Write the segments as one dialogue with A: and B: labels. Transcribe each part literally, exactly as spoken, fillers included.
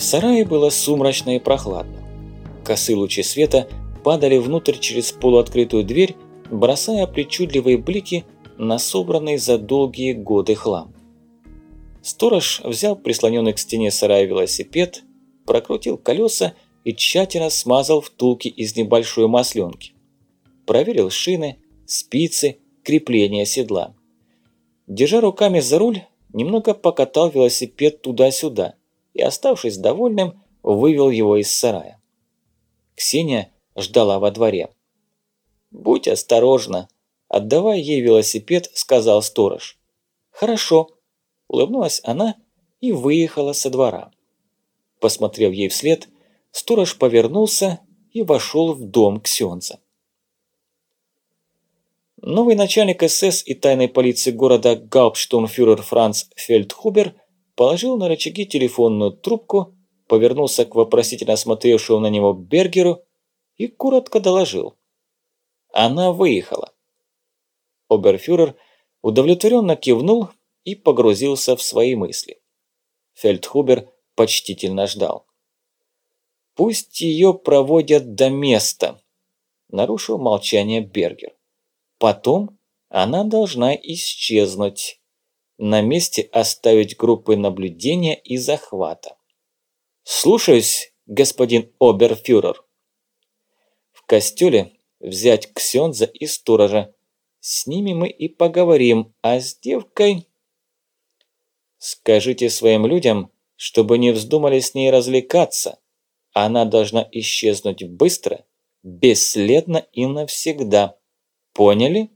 A: сарае было сумрачно и прохладно. Косые лучи света падали внутрь через полуоткрытую дверь, бросая причудливые блики на собранный за долгие годы хлам. Сторож взял прислоненный к стене сарая велосипед, прокрутил колеса и тщательно смазал втулки из небольшой масленки. Проверил шины, спицы, крепление седла. Держа руками за руль, немного покатал велосипед туда-сюда и, оставшись довольным, вывел его из сарая. Ксения ждала во дворе. «Будь осторожна», – отдавая ей велосипед, сказал сторож. «Хорошо», – улыбнулась она и выехала со двора. Посмотрев ей вслед, сторож повернулся и вошел в дом ксёндза. Новый начальник эс эс и тайной полиции города гауптштурмфюрер Франц Фельдхубер положил на рычаги телефонную трубку, повернулся к вопросительно смотревшему на него Бергеру и коротко доложил. Она выехала. Оберфюрер удовлетворенно кивнул и погрузился в свои мысли. Фельдхубер почтительно ждал. «Пусть ее проводят до места», – нарушил молчание Бергер. «Потом она должна исчезнуть. На месте оставить группы наблюдения и захвата». «Слушаюсь, господин оберфюрер». «В костеле взять ксёндза и сторожа. С ними мы и поговорим, а с девкой...» «Скажите своим людям, чтобы не вздумали с ней развлекаться. Она должна исчезнуть быстро, бесследно и навсегда. Поняли?»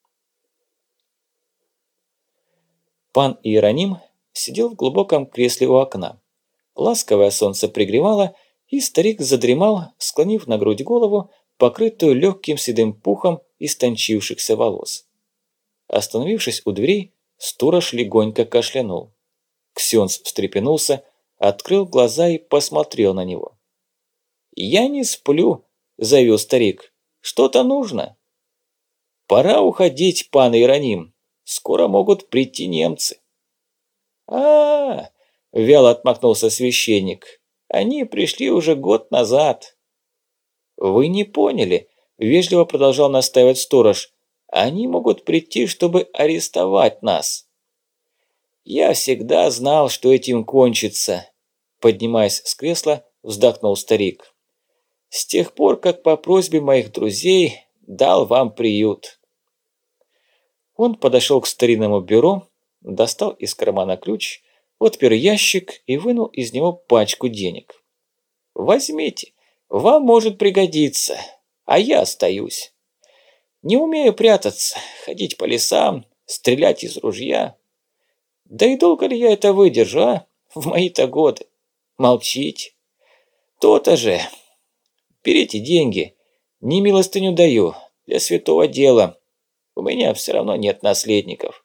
A: Пан Иероним сидел в глубоком кресле у окна. Ласковое солнце пригревало, и старик задремал, склонив на грудь голову, покрытую легким седым пухом истончившихся волос. Остановившись у дверей, сторож легонько кашлянул. Ксёндз встрепенулся, открыл глаза и посмотрел на него. «Я не сплю», – заявил старик. «Что-то нужно?» «Пора уходить, пан Иероним. Скоро могут прийти немцы». «А-а-а!» – вяло отмахнулся священник. «Они пришли уже год назад». «Вы не поняли», – вежливо продолжал настаивать сторож. «Они могут прийти, чтобы арестовать нас». «Я всегда знал, что этим кончится», – поднимаясь с кресла, вздохнул старик. «С тех пор, как по просьбе моих друзей дал вам приют». Он подошел к старинному бюро, достал из кармана ключ, отпер ящик и вынул из него пачку денег. «Возьмите, вам может пригодиться, а я остаюсь. Не умею прятаться, ходить по лесам, стрелять из ружья. Да и долго ли я это выдержу, а? В мои-то годы. Молчите. То-то же. Берите деньги, не милостыню даю, для святого дела. У меня все равно нет наследников».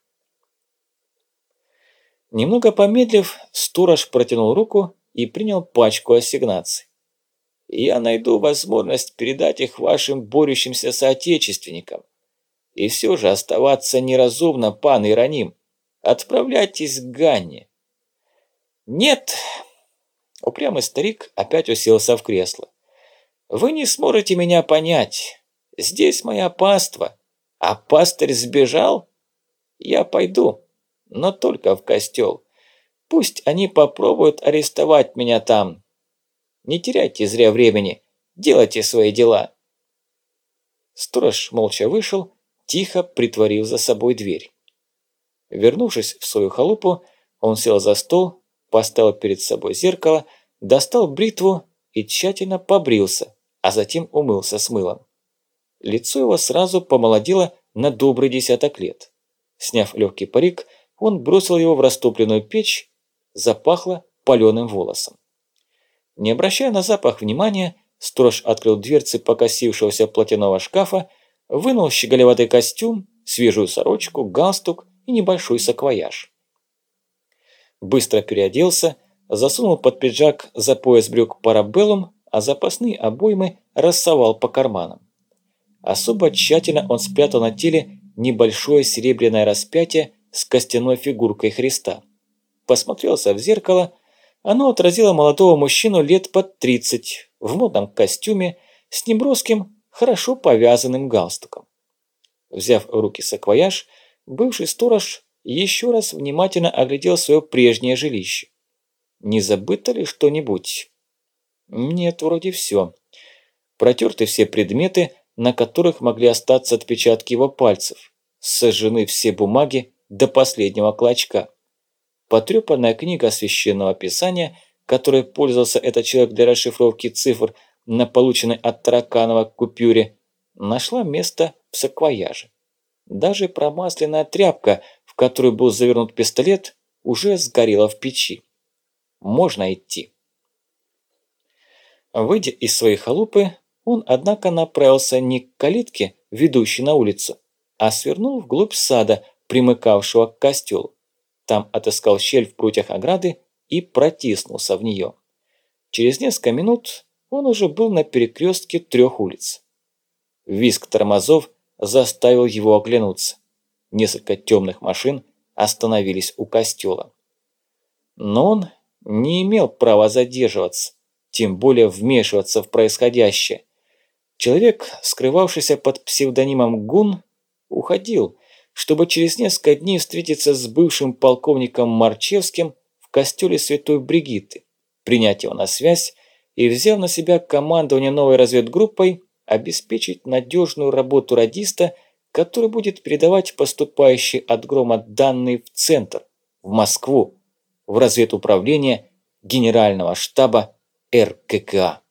A: Немного помедлив, сторож протянул руку и принял пачку ассигнаций. «Я найду возможность передать их вашим борющимся соотечественникам. И все же оставаться неразумно, пан Иероним. Отправляйтесь к Ганне». «Нет!» Упрямый старик опять уселся в кресло. «Вы не сможете меня понять. Здесь моя паства, а пастырь сбежал. Я пойду, но только в костел. Пусть они попробуют арестовать меня там. Не теряйте зря времени, делайте свои дела». Сторож молча вышел, тихо притворив за собой дверь. Вернувшись в свою халупу, он сел за стол, поставил перед собой зеркало, достал бритву и тщательно побрился, а затем умылся с мылом. Лицо его сразу помолодело на добрый десяток лет. Сняв легкий парик, он бросил его в растопленную печь, запахло паленым волосом. Не обращая на запах внимания, сторож открыл дверцы покосившегося платяного шкафа, вынул щеголеватый костюм, свежую сорочку, галстук и небольшой саквояж. Быстро переоделся, засунул под пиджак за пояс брюк парабеллум, а запасные обоймы рассовал по карманам. Особо тщательно он спрятал на теле небольшое серебряное распятие с костяной фигуркой Христа. Посмотрелся в зеркало, Оно отразило молодого мужчину лет под тридцать, в модном костюме, с неброским, хорошо повязанным галстуком. Взяв в руки саквояж, бывший сторож еще раз внимательно оглядел свое прежнее жилище. Не забыто ли что-нибудь? Нет, вроде все. Протерты все предметы, на которых могли остаться отпечатки его пальцев. Сожжены все бумаги до последнего клочка. Потрепанная книга священного писания, которой пользовался этот человек для расшифровки цифр на полученной от Тараканова купюре, нашла место в саквояже. Даже промасленная тряпка, в которую был завернут пистолет, уже сгорела в печи. Можно идти. Выйдя из своей халупы, он, однако, направился не к калитке, ведущей на улицу, а свернул вглубь сада, примыкавшего к костелу. Там отыскал щель в прутьях ограды и протиснулся в нее. Через несколько минут он уже был на перекрестке трех улиц. Визг тормозов заставил его оглянуться. Несколько темных машин остановились у костела. Но он не имел права задерживаться, тем более вмешиваться в происходящее. Человек, скрывавшийся под псевдонимом Гун, уходил, чтобы через несколько дней встретиться с бывшим полковником Марчевским в костеле Святой Бригитты, принять его на связь и, взяв на себя командование новой разведгруппой, обеспечить надежную работу радиста, который будет передавать поступающие от Грома данные в центр, в Москву, в разведуправление Генерального штаба эр ка ка а.